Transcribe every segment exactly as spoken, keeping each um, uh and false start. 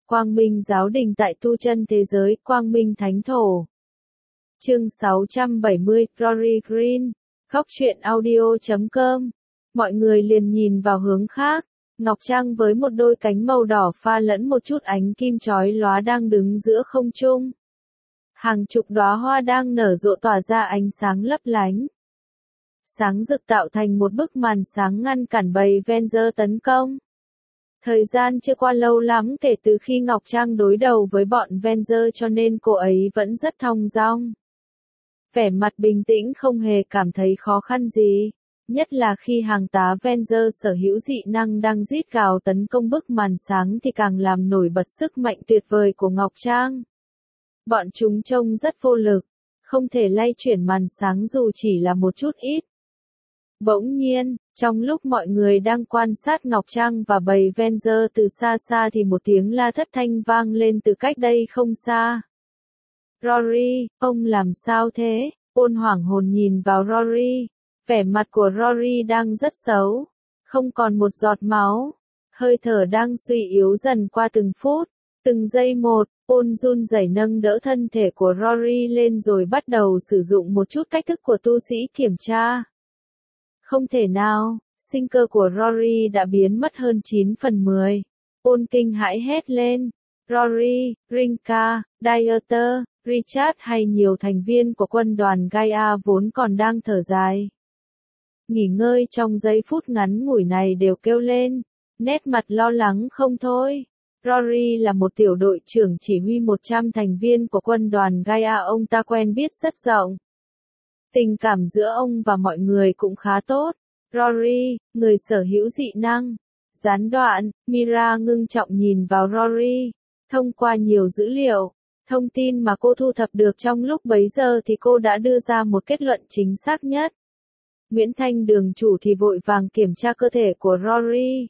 Quang Minh Giáo Đình tại tu chân thế giới, Quang Minh Thánh Thổ. Chương sáu trăm bảy mươi, Rory Green, khóc chuyện audio chấm com. Mọi người liền nhìn vào hướng khác. Ngọc Trăng với một đôi cánh màu đỏ pha lẫn một chút ánh kim chói lóa đang đứng giữa không trung. Hàng chục đóa hoa đang nở rộ tỏa ra ánh sáng lấp lánh. Sáng rực tạo thành một bức màn sáng ngăn cản bầy Avenger tấn công. Thời gian chưa qua lâu lắm kể từ khi Ngọc Trăng đối đầu với bọn Avenger cho nên cô ấy vẫn rất thong dong. Vẻ mặt bình tĩnh không hề cảm thấy khó khăn gì. Nhất là khi hàng tá Avenger sở hữu dị năng đang rít gào tấn công bức màn sáng thì càng làm nổi bật sức mạnh tuyệt vời của Ngọc Trang. Bọn chúng trông rất vô lực, không thể lay chuyển màn sáng dù chỉ là một chút ít. Bỗng nhiên, trong lúc mọi người đang quan sát Ngọc Trang và bầy Avenger từ xa xa thì một tiếng la thất thanh vang lên từ cách đây không xa. Rory, ông làm sao thế? Ôn hoảng hồn nhìn vào Rory. Vẻ mặt của Rory đang rất xấu, không còn một giọt máu, hơi thở đang suy yếu dần qua từng phút, từng giây một. Ôn run rẩy nâng đỡ thân thể của Rory lên rồi bắt đầu sử dụng một chút cách thức của tu sĩ kiểm tra. Không thể nào, sinh cơ của Rory đã biến mất hơn chín phần mười. Ôn kinh hãi hét lên. Rory, Rinka, Dieter, Richard hay nhiều thành viên của quân đoàn Gaia vốn còn đang thở dài. Nghỉ ngơi trong giây phút ngắn ngủi này đều kêu lên, nét mặt lo lắng không thôi. Rory là một tiểu đội trưởng chỉ huy một trăm thành viên của quân đoàn Gaia, ông ta quen biết rất rộng. Tình cảm giữa ông và mọi người cũng khá tốt. Rory, người sở hữu dị năng. Gián đoạn, Mira ngưng trọng nhìn vào Rory. Thông qua nhiều dữ liệu, thông tin mà cô thu thập được trong lúc bấy giờ thì cô đã đưa ra một kết luận chính xác nhất. Nguyễn Thanh đường chủ thì vội vàng kiểm tra cơ thể của Rory.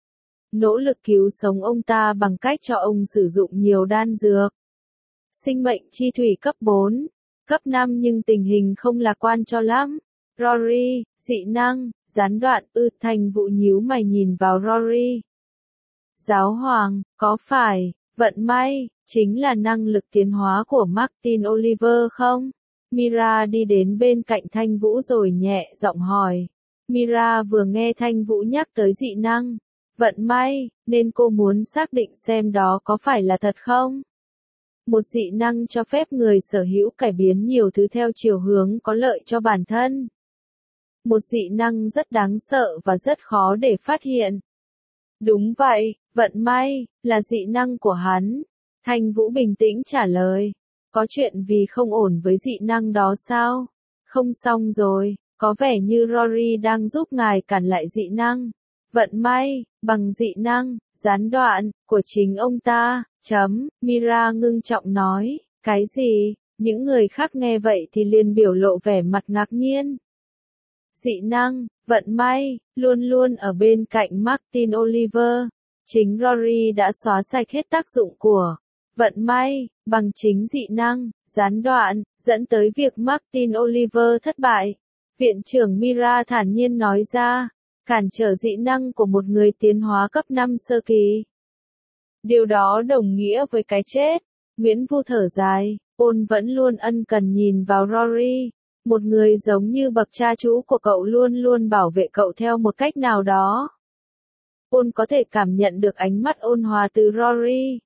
Nỗ lực cứu sống ông ta bằng cách cho ông sử dụng nhiều đan dược. Sinh mệnh chi thủy cấp bốn, cấp năm nhưng tình hình không lạc quan cho lắm. Rory, dị năng, gián đoạn, ư Thành Vũ nhíu mày nhìn vào Rory. Giáo hoàng, có phải, vận may, chính là năng lực tiến hóa của Martin Oliver không? Mira đi đến bên cạnh Thanh Vũ rồi nhẹ giọng hỏi. Mira vừa nghe Thanh Vũ nhắc tới dị năng, vận may, nên cô muốn xác định xem đó có phải là thật không? Một dị năng cho phép người sở hữu cải biến nhiều thứ theo chiều hướng có lợi cho bản thân. Một dị năng rất đáng sợ và rất khó để phát hiện. Đúng vậy, vận may, là dị năng của hắn. Thanh Vũ bình tĩnh trả lời. Có chuyện vì không ổn với dị năng đó sao? Không xong rồi, có vẻ như Rory đang giúp ngài cản lại dị năng. Vận may, bằng dị năng, gián đoạn, của chính ông ta, chấm, Mira ngưng trọng nói, cái gì? Những người khác nghe vậy thì liền biểu lộ vẻ mặt ngạc nhiên. Dị năng, vận may, luôn luôn ở bên cạnh Martin Oliver. Chính Rory đã xóa sạch hết tác dụng của vận may, bằng chính dị năng, gián đoạn, dẫn tới việc Martin Oliver thất bại. Viện trưởng Mira thản nhiên nói ra, cản trở dị năng của một người tiến hóa cấp năm sơ kỳ. Điều đó đồng nghĩa với cái chết. Nguyễn Vu thở dài, Ôn vẫn luôn ân cần nhìn vào Rory. Một người giống như bậc cha chú của cậu luôn luôn bảo vệ cậu theo một cách nào đó. Ôn có thể cảm nhận được ánh mắt ôn hòa từ Rory.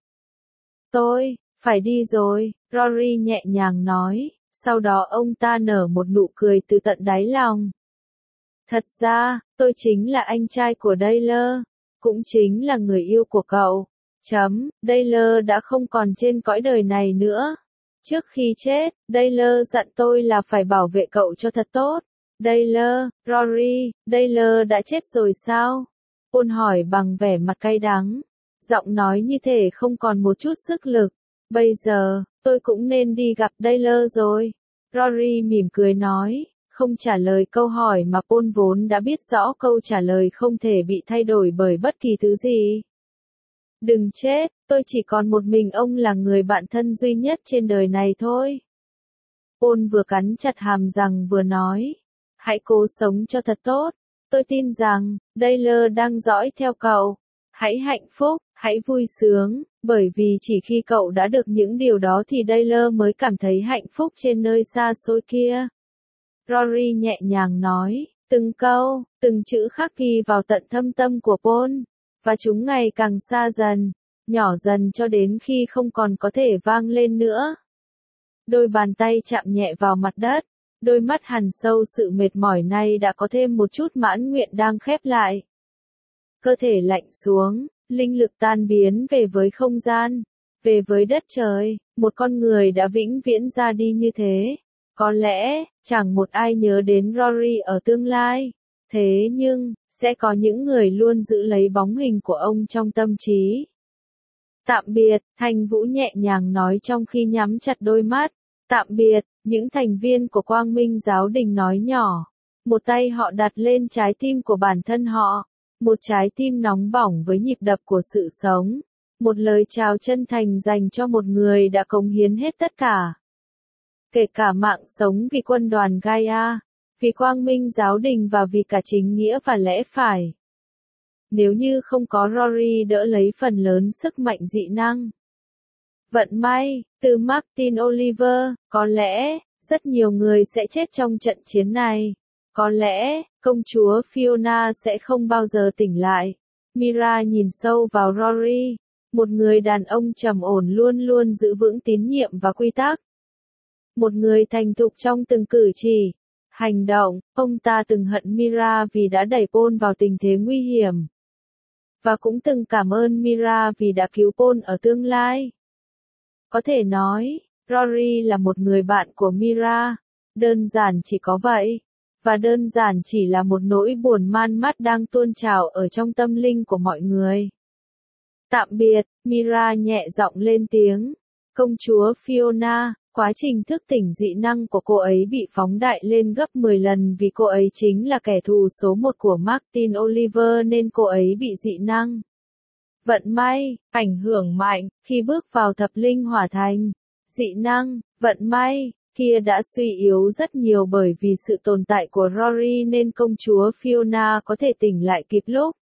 Tôi, phải đi rồi, Rory nhẹ nhàng nói, sau đó ông ta nở một nụ cười từ tận đáy lòng. Thật ra, tôi chính là anh trai của Dailer, cũng chính là người yêu của cậu. Chấm, Dailer đã không còn trên cõi đời này nữa. Trước khi chết, Dailer dặn tôi là phải bảo vệ cậu cho thật tốt. Dailer, Rory, Dailer đã chết rồi sao? Ôn hỏi bằng vẻ mặt cay đắng. Giọng nói như thể không còn một chút sức lực. Bây giờ, tôi cũng nên đi gặp Dailer rồi. Rory mỉm cười nói, không trả lời câu hỏi mà Paul vốn đã biết rõ câu trả lời không thể bị thay đổi bởi bất kỳ thứ gì. Đừng chết, tôi chỉ còn một mình ông là người bạn thân duy nhất trên đời này thôi. Paul vừa cắn chặt hàm răng vừa nói, hãy cố sống cho thật tốt. Tôi tin rằng, Dailer đang dõi theo cậu. Hãy hạnh phúc, hãy vui sướng. Bởi vì chỉ khi cậu đã được những điều đó thì Taylor mới cảm thấy hạnh phúc trên nơi xa xôi kia. Rory nhẹ nhàng nói, từng câu, từng chữ khắc ghi vào tận thâm tâm của Paul, và chúng ngày càng xa dần, nhỏ dần cho đến khi không còn có thể vang lên nữa. Đôi bàn tay chạm nhẹ vào mặt đất, đôi mắt hằn sâu sự mệt mỏi này đã có thêm một chút mãn nguyện đang khép lại. Cơ thể lạnh xuống, linh lực tan biến về với không gian, về với đất trời, một con người đã vĩnh viễn ra đi như thế. Có lẽ, chẳng một ai nhớ đến Rory ở tương lai, thế nhưng, sẽ có những người luôn giữ lấy bóng hình của ông trong tâm trí. Tạm biệt, Thanh Vũ nhẹ nhàng nói trong khi nhắm chặt đôi mắt. Tạm biệt, những thành viên của Quang Minh Giáo Đình nói nhỏ. Một tay họ đặt lên trái tim của bản thân họ. Một trái tim nóng bỏng với nhịp đập của sự sống. Một lời chào chân thành dành cho một người đã cống hiến hết tất cả. Kể cả mạng sống vì quân đoàn Gaia, vì Quang Minh Giáo Đình và vì cả chính nghĩa và lẽ phải. Nếu như không có Rory đỡ lấy phần lớn sức mạnh dị năng. Vận may, từ Martin Oliver, có lẽ, rất nhiều người sẽ chết trong trận chiến này. Có lẽ, công chúa Fiona sẽ không bao giờ tỉnh lại. Mira nhìn sâu vào Rory, một người đàn ông trầm ổn luôn luôn giữ vững tín nhiệm và quy tắc. Một người thành thục trong từng cử chỉ, hành động, ông ta từng hận Mira vì đã đẩy Paul vào tình thế nguy hiểm. Và cũng từng cảm ơn Mira vì đã cứu Paul ở tương lai. Có thể nói, Rory là một người bạn của Mira, đơn giản chỉ có vậy, và đơn giản chỉ là một nỗi buồn man mát đang tuôn trào ở trong tâm linh của mọi người. Tạm biệt, Mira nhẹ giọng lên tiếng. Công chúa Fiona, quá trình thức tỉnh dị năng của cô ấy bị phóng đại lên gấp mười lần vì cô ấy chính là kẻ thù số một của Martin Oliver nên cô ấy bị dị năng. Vận may, ảnh hưởng mạnh, khi bước vào thập linh hỏa thành. Dị năng, vận may, kia đã suy yếu rất nhiều bởi vì sự tồn tại của Rory nên công chúa Fiona có thể tỉnh lại kịp lúc.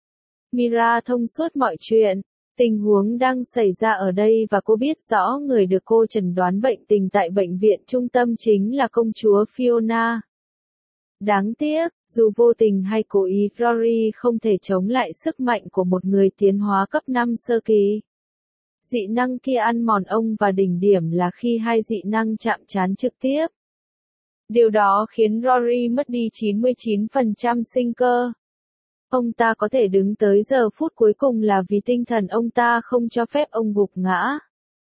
Mira thông suốt mọi chuyện. Tình huống đang xảy ra ở đây và cô biết rõ người được cô chẩn đoán bệnh tình tại bệnh viện trung tâm chính là công chúa Fiona. Đáng tiếc, dù vô tình hay cố ý Rory không thể chống lại sức mạnh của một người tiến hóa cấp năm sơ kỳ. Dị năng kia ăn mòn ông và đỉnh điểm là khi hai dị năng chạm trán trực tiếp. Điều đó khiến Rory mất đi chín mươi chín phần trăm sinh cơ. Ông ta có thể đứng tới giờ phút cuối cùng là vì tinh thần ông ta không cho phép ông gục ngã.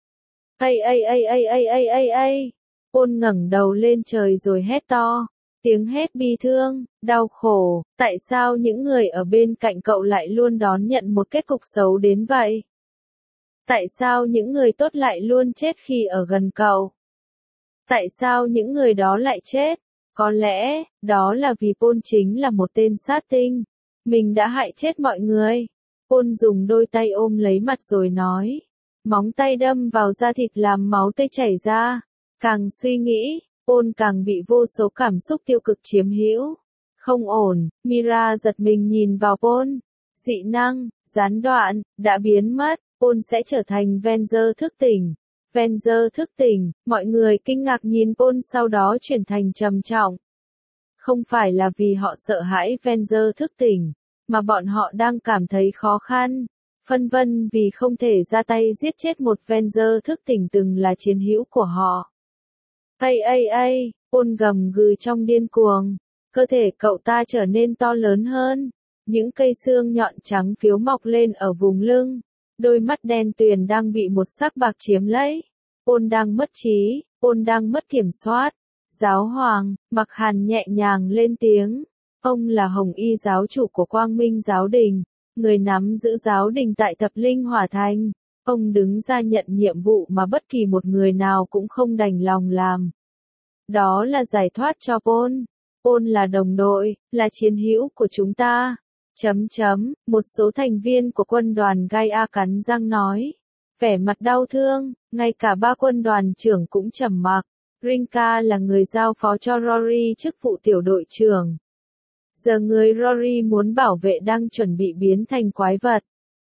Ây ây ây ây ây ây ây ây. Paul ngẩng đầu lên trời rồi hét to. Tiếng hét bi thương, đau khổ, tại sao những người ở bên cạnh cậu lại luôn đón nhận một kết cục xấu đến vậy? Tại sao những người tốt lại luôn chết khi ở gần cậu? Tại sao những người đó lại chết? Có lẽ, đó là vì Paul chính là một tên sát tinh. Mình đã hại chết mọi người. Paul dùng đôi tay ôm lấy mặt rồi nói. Móng tay đâm vào da thịt làm máu tươi chảy ra. Càng suy nghĩ, Paul càng bị vô số cảm xúc tiêu cực chiếm hữu. Không ổn, Mira giật mình nhìn vào Paul. Dị năng, gián đoạn, đã biến mất. Paul sẽ trở thành Venger thức tỉnh. Venger thức tỉnh, mọi người kinh ngạc nhìn Paul sau đó chuyển thành trầm trọng. Không phải là vì họ sợ hãi Venger thức tỉnh, mà bọn họ đang cảm thấy khó khăn, phân vân vì không thể ra tay giết chết một Venger thức tỉnh từng là chiến hữu của họ. Ây ây ây, Paul gầm gừ trong điên cuồng, cơ thể cậu ta trở nên to lớn hơn, những cây xương nhọn trắng phiếu mọc lên ở vùng lưng, đôi mắt đen tuyền đang bị một sắc bạc chiếm lấy. Paul đang mất trí, Paul đang mất kiểm soát. Giáo hoàng, Mặc Hàn nhẹ nhàng lên tiếng. Ông là Hồng Y giáo chủ của Quang Minh Giáo Đình, người nắm giữ giáo đình tại Thập Linh Hỏa Thành. Ông đứng ra nhận nhiệm vụ mà bất kỳ một người nào cũng không đành lòng làm. Đó là giải thoát cho Paul. Paul là đồng đội, là chiến hữu của chúng ta. Chấm chấm, một số thành viên của quân đoàn Gaia cắn răng nói. Vẻ mặt đau thương, ngay cả ba quân đoàn trưởng cũng trầm mặc. Rinka là người giao phó cho Rory chức vụ tiểu đội trưởng. Giờ người Rory muốn bảo vệ đang chuẩn bị biến thành quái vật.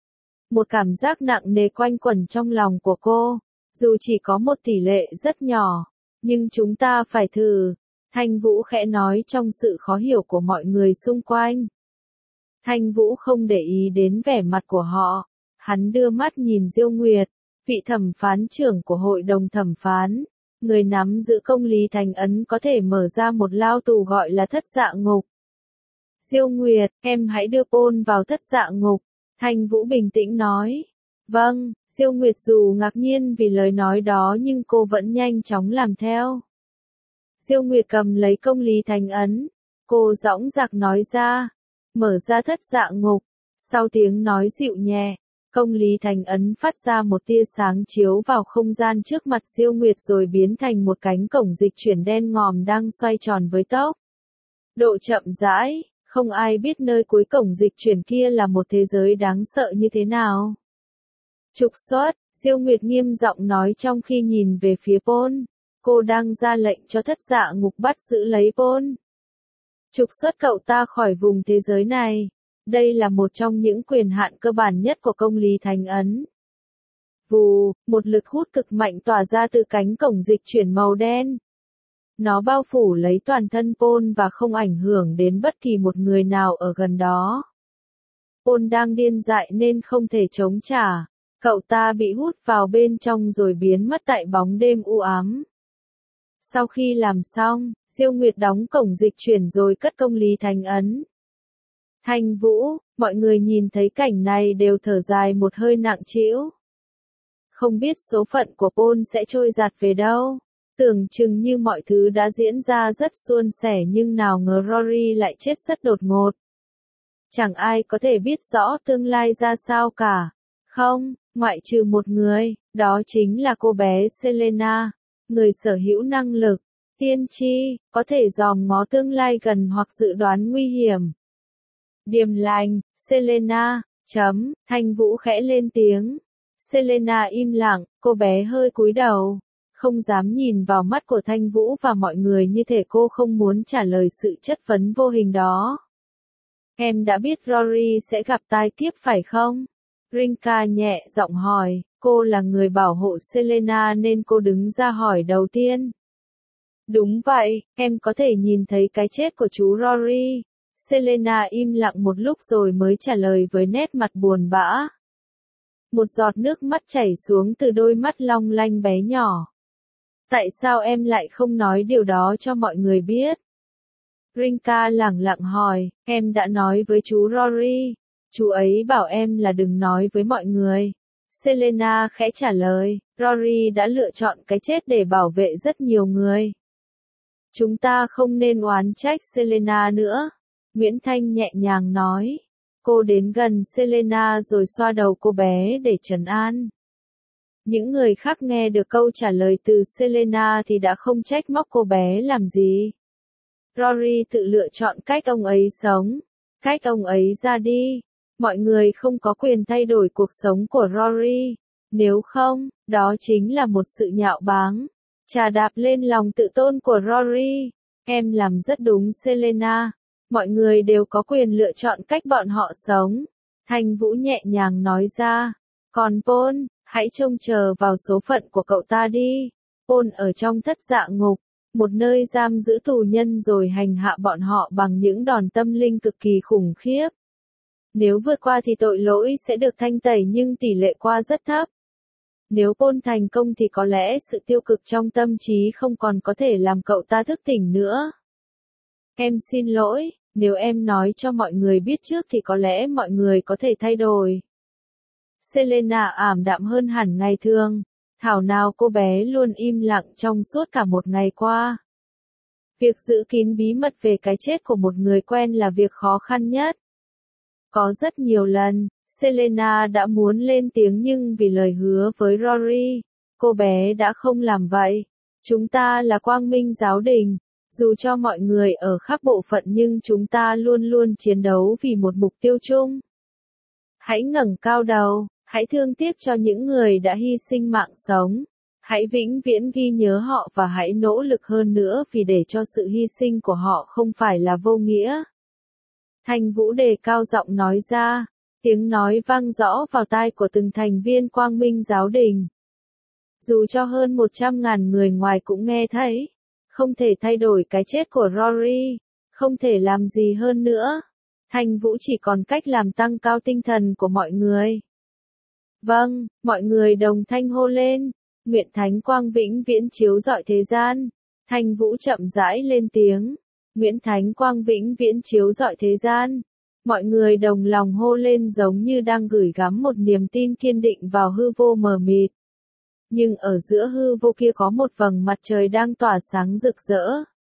Một cảm giác nặng nề quanh quẩn trong lòng của cô, dù chỉ có một tỷ lệ rất nhỏ, nhưng chúng ta phải thử, Thanh Vũ khẽ nói trong sự khó hiểu của mọi người xung quanh. Thanh Vũ không để ý đến vẻ mặt của họ, hắn đưa mắt nhìn Diêu Nguyệt, vị thẩm phán trưởng của hội đồng thẩm phán, người nắm giữ công lý thành ấn có thể mở ra một lao tù gọi là thất dạ ngục. Diêu Nguyệt, em hãy đưa Paul vào thất dạ ngục, Thanh Vũ bình tĩnh nói. Vâng, Diêu Nguyệt dù ngạc nhiên vì lời nói đó nhưng cô vẫn nhanh chóng làm theo. Diêu Nguyệt cầm lấy công lý thành ấn, cô dõng dạc nói ra, mở ra thất dạ ngục, sau tiếng nói dịu nhẹ, công lý thành ấn phát ra một tia sáng chiếu vào không gian trước mặt Diêu Nguyệt rồi biến thành một cánh cổng dịch chuyển đen ngòm đang xoay tròn với tốc độ chậm rãi, không ai biết nơi cuối cổng dịch chuyển kia là một thế giới đáng sợ như thế nào. Trục xuất, Diêu Nguyệt nghiêm giọng nói trong khi nhìn về phía Paul, cô đang ra lệnh cho thất dạ ngục bắt giữ lấy Paul. Trục xuất cậu ta khỏi vùng thế giới này. Đây là một trong những quyền hạn cơ bản nhất của công lý thành ấn. Vù, một lực hút cực mạnh tỏa ra từ cánh cổng dịch chuyển màu đen. Nó bao phủ lấy toàn thân Paul và không ảnh hưởng đến bất kỳ một người nào ở gần đó. Paul đang điên dại nên không thể chống trả. Cậu ta bị hút vào bên trong rồi biến mất tại bóng đêm u ám. Sau khi làm xong, Diêu Nguyệt đóng cổng dịch chuyển rồi cất công lý thành ấn. Thanh Vũ, mọi người nhìn thấy cảnh này đều thở dài một hơi nặng trĩu. Không biết số phận của Paul sẽ trôi giạt về đâu. Tưởng chừng như mọi thứ đã diễn ra rất suôn sẻ nhưng nào ngờ Rory lại chết rất đột ngột. Chẳng ai có thể biết rõ tương lai ra sao cả. Không, ngoại trừ một người, đó chính là cô bé Selena, người sở hữu năng lực, tiên tri, có thể dòm ngó tương lai gần hoặc dự đoán nguy hiểm. Điềm lành, Selena, chấm, Thanh Vũ khẽ lên tiếng. Selena im lặng, cô bé hơi cúi đầu, không dám nhìn vào mắt của Thanh Vũ và mọi người như thể cô không muốn trả lời sự chất vấn vô hình đó. Em đã biết Rory sẽ gặp tai kiếp phải không? Rinka nhẹ giọng hỏi, cô là người bảo hộ Selena nên cô đứng ra hỏi đầu tiên. Đúng vậy, em có thể nhìn thấy cái chết của chú Rory. Selena im lặng một lúc rồi mới trả lời với nét mặt buồn bã. Một giọt nước mắt chảy xuống từ đôi mắt long lanh bé nhỏ. Tại sao em lại không nói điều đó cho mọi người biết? Rinka lẳng lặng hỏi, em đã nói với chú Rory. Chú ấy bảo em là đừng nói với mọi người. Selena khẽ trả lời, Rory đã lựa chọn cái chết để bảo vệ rất nhiều người. Chúng ta không nên oán trách Selena nữa. Nguyễn Thanh nhẹ nhàng nói. Cô đến gần Selena rồi xoa đầu cô bé để trấn an. Những người khác nghe được câu trả lời từ Selena thì đã không trách móc cô bé làm gì. Rory tự lựa chọn cách ông ấy sống, cách ông ấy ra đi. Mọi người không có quyền thay đổi cuộc sống của Rory. Nếu không, đó chính là một sự nhạo báng. Chà đạp lên lòng tự tôn của Rory. Em làm rất đúng Selena. Mọi người đều có quyền lựa chọn cách bọn họ sống. Thanh Vũ nhẹ nhàng nói ra. Còn Paul, hãy trông chờ vào số phận của cậu ta đi. Paul ở trong thất dạ ngục, một nơi giam giữ tù nhân rồi hành hạ bọn họ bằng những đòn tâm linh cực kỳ khủng khiếp. Nếu vượt qua thì tội lỗi sẽ được thanh tẩy nhưng tỷ lệ qua rất thấp. Nếu Paul thành công thì có lẽ sự tiêu cực trong tâm trí không còn có thể làm cậu ta thức tỉnh nữa. Em xin lỗi, nếu em nói cho mọi người biết trước thì có lẽ mọi người có thể thay đổi. Selena ảm đạm hơn hẳn ngày thường. Thảo nào cô bé luôn im lặng trong suốt cả một ngày qua. Việc giữ kín bí mật về cái chết của một người quen là việc khó khăn nhất. Có rất nhiều lần, Selena đã muốn lên tiếng nhưng vì lời hứa với Rory, cô bé đã không làm vậy. Chúng ta là Quang Minh Giáo đình, dù cho mọi người ở khắp bộ phận nhưng chúng ta luôn luôn chiến đấu vì một mục tiêu chung. Hãy ngẩng cao đầu, hãy thương tiếc cho những người đã hy sinh mạng sống. Hãy vĩnh viễn ghi nhớ họ và hãy nỗ lực hơn nữa vì để cho sự hy sinh của họ không phải là vô nghĩa. Thanh Vũ đề cao giọng nói ra. Tiếng nói vang rõ vào tai của từng thành viên Quang Minh giáo đình. Dù cho hơn một trăm ngàn người ngoài cũng nghe thấy. Không thể thay đổi cái chết của Rory. Không thể làm gì hơn nữa. Thanh Vũ chỉ còn cách làm tăng cao tinh thần của mọi người. Vâng, mọi người đồng thanh hô lên. Nguyện Thánh Quang vĩnh viễn chiếu rọi thế gian. Thanh Vũ chậm rãi lên tiếng. Nguyện Thánh Quang vĩnh viễn chiếu rọi thế gian. Mọi người đồng lòng hô lên giống như đang gửi gắm một niềm tin kiên định vào hư vô mờ mịt. Nhưng ở giữa hư vô kia có một vầng mặt trời đang tỏa sáng rực rỡ.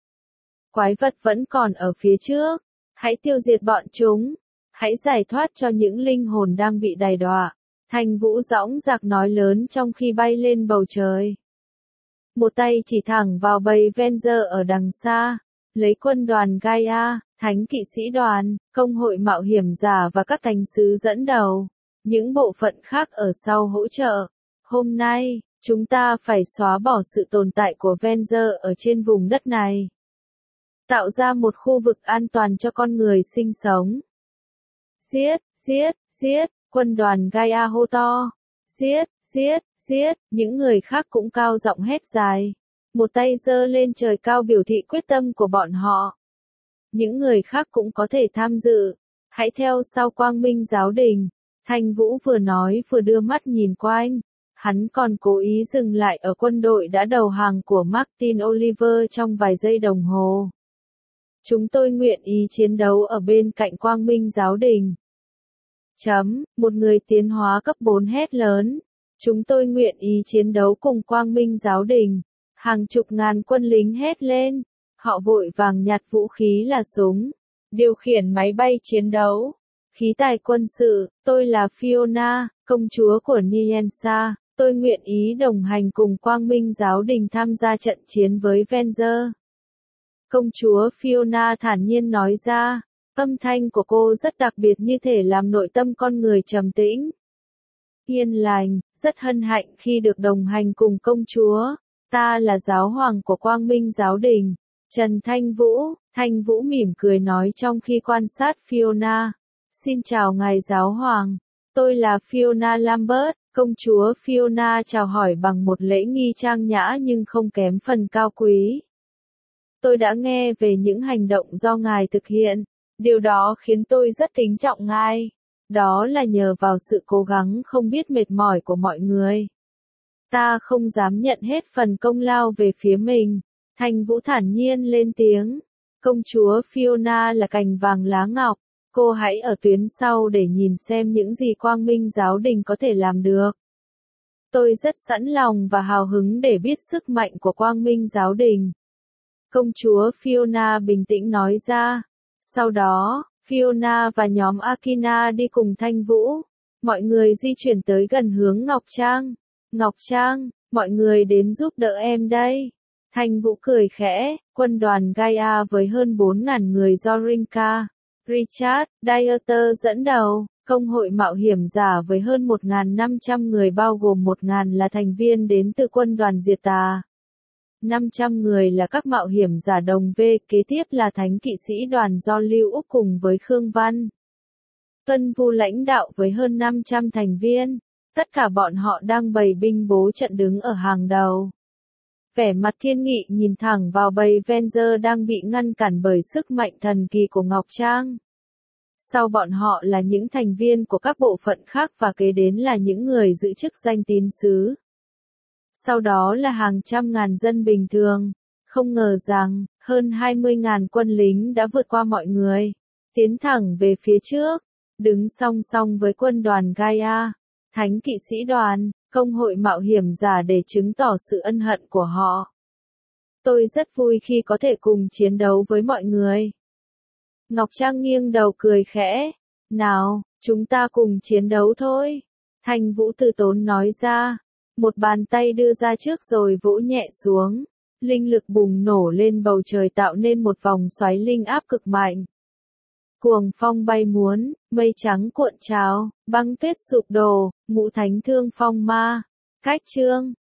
Quái vật vẫn còn ở phía trước. Hãy tiêu diệt bọn chúng. Hãy giải thoát cho những linh hồn đang bị đày đọa. Thanh Vũ dõng dạc nói lớn trong khi bay lên bầu trời. Một tay chỉ thẳng vào bầy Venger ở đằng xa. Lấy quân đoàn Gaia, thánh kỵ sĩ đoàn, công hội mạo hiểm giả và các thánh sứ dẫn đầu. Những bộ phận khác ở sau hỗ trợ. Hôm nay, chúng ta phải xóa bỏ sự tồn tại của Venger ở trên vùng đất này. Tạo ra một khu vực an toàn cho con người sinh sống. Giết, giết, giết, quân đoàn Gaia hô to. Giết, giết, giết, những người khác cũng cao giọng hét dài. Một tay giơ lên trời cao biểu thị quyết tâm của bọn họ. Những người khác cũng có thể tham dự. Hãy theo sau Quang Minh giáo đình. Thanh Vũ vừa nói vừa đưa mắt nhìn quanh. Hắn còn cố ý dừng lại ở quân đội đã đầu hàng của Martin Oliver trong vài giây đồng hồ. Chúng tôi nguyện ý chiến đấu ở bên cạnh Quang Minh giáo đình. Chấm, một người tiến hóa cấp bốn hét lớn. Chúng tôi nguyện ý chiến đấu cùng Quang Minh giáo đình. Hàng chục ngàn quân lính hét lên. Họ vội vàng nhặt vũ khí là súng. Điều khiển máy bay chiến đấu. Khí tài quân sự, tôi là Fiona, công chúa của Niensa. Tôi nguyện ý đồng hành cùng Quang Minh giáo đình tham gia trận chiến với Venger. Công chúa Fiona thản nhiên nói ra. Âm thanh của cô rất đặc biệt như thể làm nội tâm con người trầm tĩnh. Yên lành, rất hân hạnh khi được đồng hành cùng công chúa. Ta là giáo hoàng của Quang Minh giáo đình. Trần Thanh Vũ, Thanh Vũ mỉm cười nói trong khi quan sát Fiona. Xin chào ngài giáo hoàng. Tôi là Fiona Lambert. Công chúa Fiona chào hỏi bằng một lễ nghi trang nhã nhưng không kém phần cao quý. Tôi đã nghe về những hành động do ngài thực hiện. Điều đó khiến tôi rất kính trọng ngài. Đó là nhờ vào sự cố gắng không biết mệt mỏi của mọi người. Ta không dám nhận hết phần công lao về phía mình. Thanh Vũ thản nhiên lên tiếng. Công chúa Fiona là cành vàng lá ngọc. Cô hãy ở tuyến sau để nhìn xem những gì Quang Minh giáo đình có thể làm được. Tôi rất sẵn lòng và hào hứng để biết sức mạnh của Quang Minh giáo đình. Công chúa Fiona bình tĩnh nói ra. Sau đó, Fiona và nhóm Akina đi cùng Thanh Vũ. Mọi người di chuyển tới gần hướng Ngọc Trang. Ngọc Trang, mọi người đến giúp đỡ em đây. Thanh Vũ cười khẽ, quân đoàn Gaia với hơn bốn ngàn người do Rinka, Richard, Dieter dẫn đầu, công hội mạo hiểm giả với hơn một nghìn năm trăm người bao gồm một nghìn là thành viên đến từ quân đoàn diệt tà. năm trăm người là các mạo hiểm giả đồng V, kế tiếp là thánh kỵ sĩ đoàn do Lưu Úc cùng với Khương Văn. Vân Vu lãnh đạo với hơn năm trăm thành viên, tất cả bọn họ đang bày binh bố trận đứng ở hàng đầu. Vẻ mặt kiên nghị nhìn thẳng vào bầy Venger đang bị ngăn cản bởi sức mạnh thần kỳ của Ngọc Trang. Sau bọn họ là những thành viên của các bộ phận khác và kế đến là những người giữ chức danh tín sứ. Sau đó là hàng trăm ngàn dân bình thường. Không ngờ rằng, hơn hai mươi ngàn quân lính đã vượt qua mọi người, tiến thẳng về phía trước, đứng song song với quân đoàn Gaia, thánh kỵ sĩ đoàn, công hội mạo hiểm giả để chứng tỏ sự ân hận của họ. Tôi rất vui khi có thể cùng chiến đấu với mọi người. Ngọc Trang nghiêng đầu cười khẽ. Nào, chúng ta cùng chiến đấu thôi. Thanh Vũ từ tốn nói ra. Một bàn tay đưa ra trước rồi vỗ nhẹ xuống. Linh lực bùng nổ lên bầu trời tạo nên một vòng xoáy linh áp cực mạnh. Cuồng phong bay muốn, mây trắng cuộn trào, băng tuyết sụp đổ, ngũ thánh thương phong ma. Cách chương